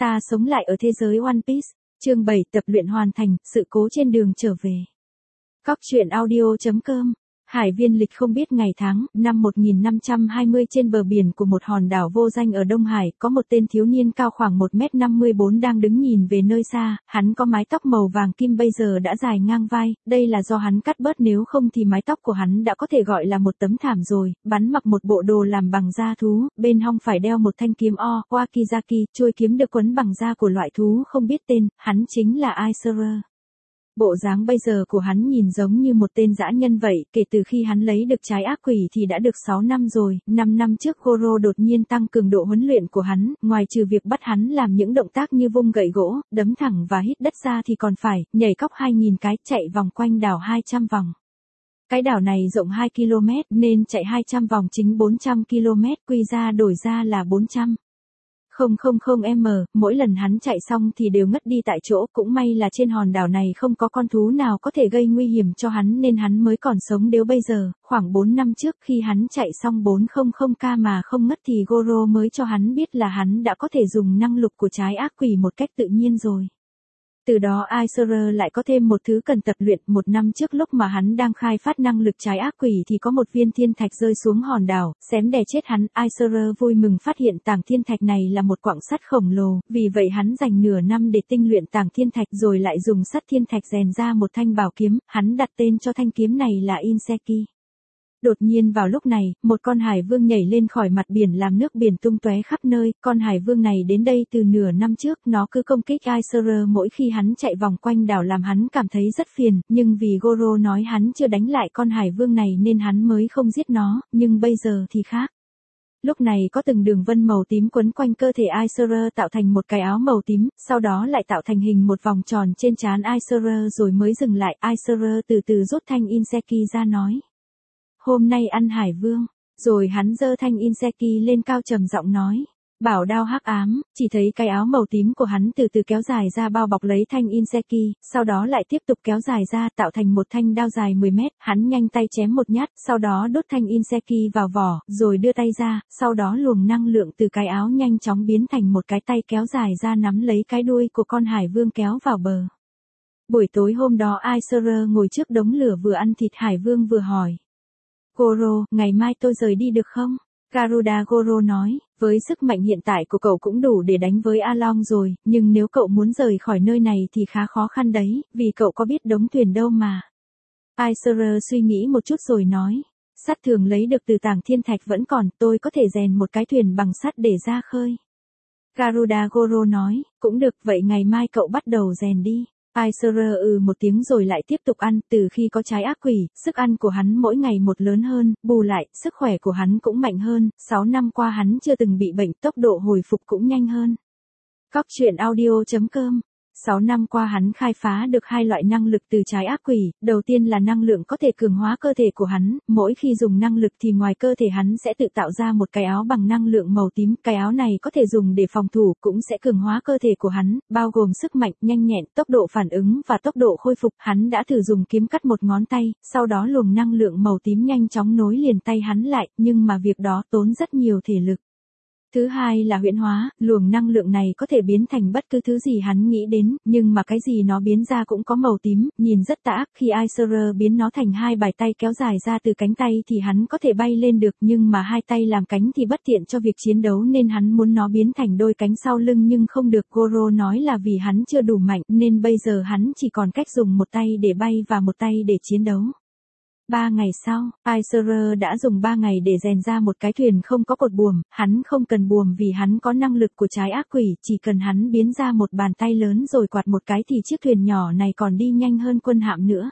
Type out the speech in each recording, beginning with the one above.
Ta sống lại ở thế giới One Piece. Chương 7 tập luyện hoàn thành, sự cố trên đường trở về. Cóc truyện audio.com. Hải viên lịch không biết ngày tháng, năm 1520 trên bờ biển của một hòn đảo vô danh ở Đông Hải, có một tên thiếu niên cao khoảng 1m54 đang đứng nhìn về nơi xa, hắn có mái tóc màu vàng kim bây giờ đã dài ngang vai, đây là do hắn cắt bớt nếu không thì mái tóc của hắn đã có thể gọi là một tấm thảm rồi, bắn mặc một bộ đồ làm bằng da thú, bên hông phải đeo một thanh kiếm Wakizaki, chuôi kiếm được quấn bằng da của loại thú không biết tên, hắn chính là Aiserer. Bộ dáng bây giờ của hắn nhìn giống như một tên dã nhân vậy, kể từ khi hắn lấy được trái ác quỷ thì đã được 6 năm rồi, 5 năm trước Goro đột nhiên tăng cường độ huấn luyện của hắn, ngoài trừ việc bắt hắn làm những động tác như vung gậy gỗ, đấm thẳng và hít đất ra thì còn phải, nhảy cóc 2000 cái, chạy vòng quanh đảo 200 vòng. Cái đảo này rộng 2 km nên chạy 200 vòng chính 400 km, quy ra đổi ra là 400. Mỗi lần hắn chạy xong thì đều ngất đi tại chỗ, cũng may là trên hòn đảo này không có con thú nào có thể gây nguy hiểm cho hắn nên hắn mới còn sống đến bây giờ. Khoảng 4 năm trước khi hắn chạy xong 400k mà không ngất thì Goro mới cho hắn biết là hắn đã có thể dùng năng lực của trái ác quỷ một cách tự nhiên rồi. Từ đó Aiserer lại có thêm một thứ cần tập luyện. Một năm trước lúc mà hắn đang khai phát năng lực trái ác quỷ thì có một viên thiên thạch rơi xuống hòn đảo, xém đè chết hắn. Aiserer vui mừng phát hiện tảng thiên thạch này là một quặng sắt khổng lồ, vì vậy hắn dành nửa năm để tinh luyện tảng thiên thạch rồi lại dùng sắt thiên thạch rèn ra một thanh bảo kiếm, hắn đặt tên cho thanh kiếm này là Inseki. Đột nhiên vào lúc này, một con hải vương nhảy lên khỏi mặt biển làm nước biển tung tóe khắp nơi, con hải vương này đến đây từ nửa năm trước, nó cứ công kích Aiserer mỗi khi hắn chạy vòng quanh đảo làm hắn cảm thấy rất phiền, nhưng vì Goro nói hắn chưa đánh lại con hải vương này nên hắn mới không giết nó, nhưng bây giờ thì khác. Lúc này có từng đường vân màu tím quấn quanh cơ thể Aiserer tạo thành một cái áo màu tím, sau đó lại tạo thành hình một vòng tròn trên trán Aiserer rồi mới dừng lại. Aiserer từ từ rút thanh Inseki ra nói. Hôm nay ăn hải vương, rồi hắn giơ thanh Inseki lên cao trầm giọng nói. Bảo đao hắc ám, chỉ thấy cái áo màu tím của hắn từ từ kéo dài ra bao bọc lấy thanh Inseki, sau đó lại tiếp tục kéo dài ra tạo thành một thanh đao dài 10 mét, hắn nhanh tay chém một nhát, sau đó đốt thanh Inseki vào vỏ, rồi đưa tay ra, sau đó luồng năng lượng từ cái áo nhanh chóng biến thành một cái tay kéo dài ra nắm lấy cái đuôi của con hải vương kéo vào bờ. Buổi tối hôm đó Aiserer ngồi trước đống lửa vừa ăn thịt hải vương vừa hỏi. Goro, ngày mai tôi rời đi được không? Garuda Goro nói, với sức mạnh hiện tại của cậu cũng đủ để đánh với A Long rồi, nhưng nếu cậu muốn rời khỏi nơi này thì khá khó khăn đấy, vì cậu có biết đống thuyền đâu mà. Aiserer suy nghĩ một chút rồi nói, sắt thường lấy được từ tảng thiên thạch vẫn còn, tôi có thể rèn một cái thuyền bằng sắt để ra khơi. Garuda Goro nói, cũng được, vậy ngày mai cậu bắt đầu rèn đi. Aiserer một tiếng rồi lại tiếp tục ăn, từ khi có trái ác quỷ, sức ăn của hắn mỗi ngày một lớn hơn, bù lại, sức khỏe của hắn cũng mạnh hơn, 6 năm qua hắn chưa từng bị bệnh, tốc độ hồi phục cũng nhanh hơn. Cóc truyện audio.com. 6 năm qua hắn khai phá được 2 loại năng lực từ trái ác quỷ, đầu tiên là năng lượng có thể cường hóa cơ thể của hắn, mỗi khi dùng năng lực thì ngoài cơ thể hắn sẽ tự tạo ra một cái áo bằng năng lượng màu tím, cái áo này có thể dùng để phòng thủ, cũng sẽ cường hóa cơ thể của hắn, bao gồm sức mạnh, nhanh nhẹn, tốc độ phản ứng và tốc độ khôi phục. Hắn đã thử dùng kiếm cắt một ngón tay, sau đó luồng năng lượng màu tím nhanh chóng nối liền tay hắn lại, nhưng mà việc đó tốn rất nhiều thể lực. Thứ hai là huyễn hóa, luồng năng lượng này có thể biến thành bất cứ thứ gì hắn nghĩ đến, nhưng mà cái gì nó biến ra cũng có màu tím, nhìn rất tà ác. Khi Aiserer biến nó thành 2 bàn tay kéo dài ra từ cánh tay thì hắn có thể bay lên được, nhưng mà 2 tay làm cánh thì bất tiện cho việc chiến đấu nên hắn muốn nó biến thành đôi cánh sau lưng nhưng không được. Goro nói là vì hắn chưa đủ mạnh nên bây giờ hắn chỉ còn cách dùng một tay để bay và một tay để chiến đấu. 3 ngày sau, Aiserer đã dùng 3 ngày để rèn ra một cái thuyền không có cột buồm, hắn không cần buồm vì hắn có năng lực của trái ác quỷ, chỉ cần hắn biến ra một bàn tay lớn rồi quạt một cái thì chiếc thuyền nhỏ này còn đi nhanh hơn quân hạm nữa.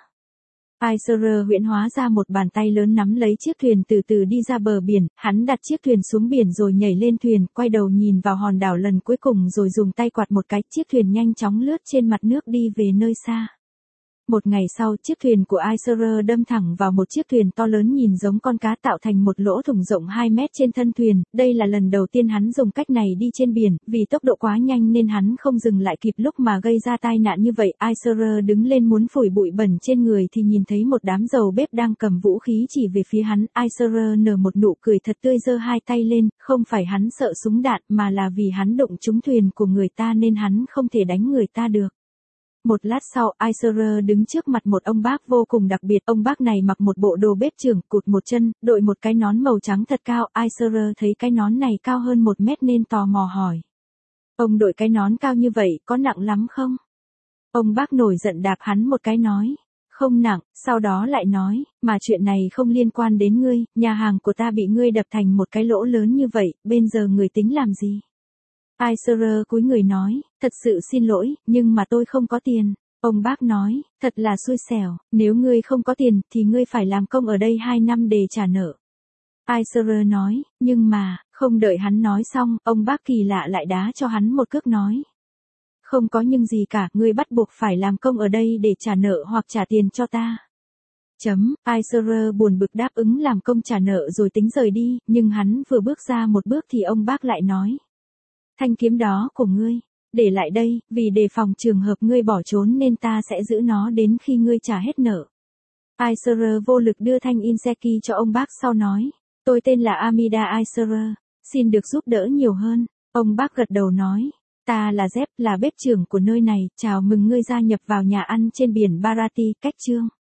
Aiserer huyễn hóa ra một bàn tay lớn nắm lấy chiếc thuyền từ từ đi ra bờ biển, hắn đặt chiếc thuyền xuống biển rồi nhảy lên thuyền, quay đầu nhìn vào hòn đảo lần cuối cùng rồi dùng tay quạt một cái, chiếc thuyền nhanh chóng lướt trên mặt nước đi về nơi xa. Một ngày sau, chiếc thuyền của Aisyer đâm thẳng vào một chiếc thuyền to lớn nhìn giống con cá tạo thành một lỗ thủng rộng 2 mét trên thân thuyền. Đây là lần đầu tiên hắn dùng cách này đi trên biển, vì tốc độ quá nhanh nên hắn không dừng lại kịp lúc mà gây ra tai nạn như vậy. Aisyer đứng lên muốn phủi bụi bẩn trên người thì nhìn thấy một đám dầu bếp đang cầm vũ khí chỉ về phía hắn. Aisyer nở một nụ cười thật tươi, giơ hai tay lên, không phải hắn sợ súng đạn mà là vì hắn đụng trúng thuyền của người ta nên hắn không thể đánh người ta được. Một lát sau, Aisyer đứng trước mặt một ông bác vô cùng đặc biệt. Ông bác này mặc một bộ đồ bếp trưởng, cụt một chân, đội một cái nón màu trắng thật cao. Aisyer thấy cái nón này cao hơn 1 mét nên tò mò hỏi. Ông đội cái nón cao như vậy, có nặng lắm không? Ông bác nổi giận đạp hắn một cái nói. Không nặng, sau đó lại nói, mà chuyện này không liên quan đến ngươi, nhà hàng của ta bị ngươi đập thành một cái lỗ lớn như vậy, bây giờ người tính làm gì? Aisyer cúi người nói, thật sự xin lỗi, nhưng mà tôi không có tiền. Ông bác nói, thật là xui xẻo, nếu ngươi không có tiền thì ngươi phải làm công ở đây 2 năm để trả nợ. Aisyer nói, nhưng mà, không đợi hắn nói xong, ông bác kỳ lạ lại đá cho hắn một cước nói. Không có nhưng gì cả, ngươi bắt buộc phải làm công ở đây để trả nợ hoặc trả tiền cho ta. Aisyer buồn bực đáp ứng làm công trả nợ rồi tính rời đi, nhưng hắn vừa bước ra một bước thì ông bác lại nói. Thanh kiếm đó của ngươi, để lại đây, vì đề phòng trường hợp ngươi bỏ trốn nên ta sẽ giữ nó đến khi ngươi trả hết nợ. Aisyer vô lực đưa thanh Inseki cho ông bác sau nói, tôi tên là Amida Aisyer, xin được giúp đỡ nhiều hơn. Ông bác gật đầu nói, ta là Zep, là bếp trưởng của nơi này, chào mừng ngươi gia nhập vào nhà ăn trên biển Barati, cách chương.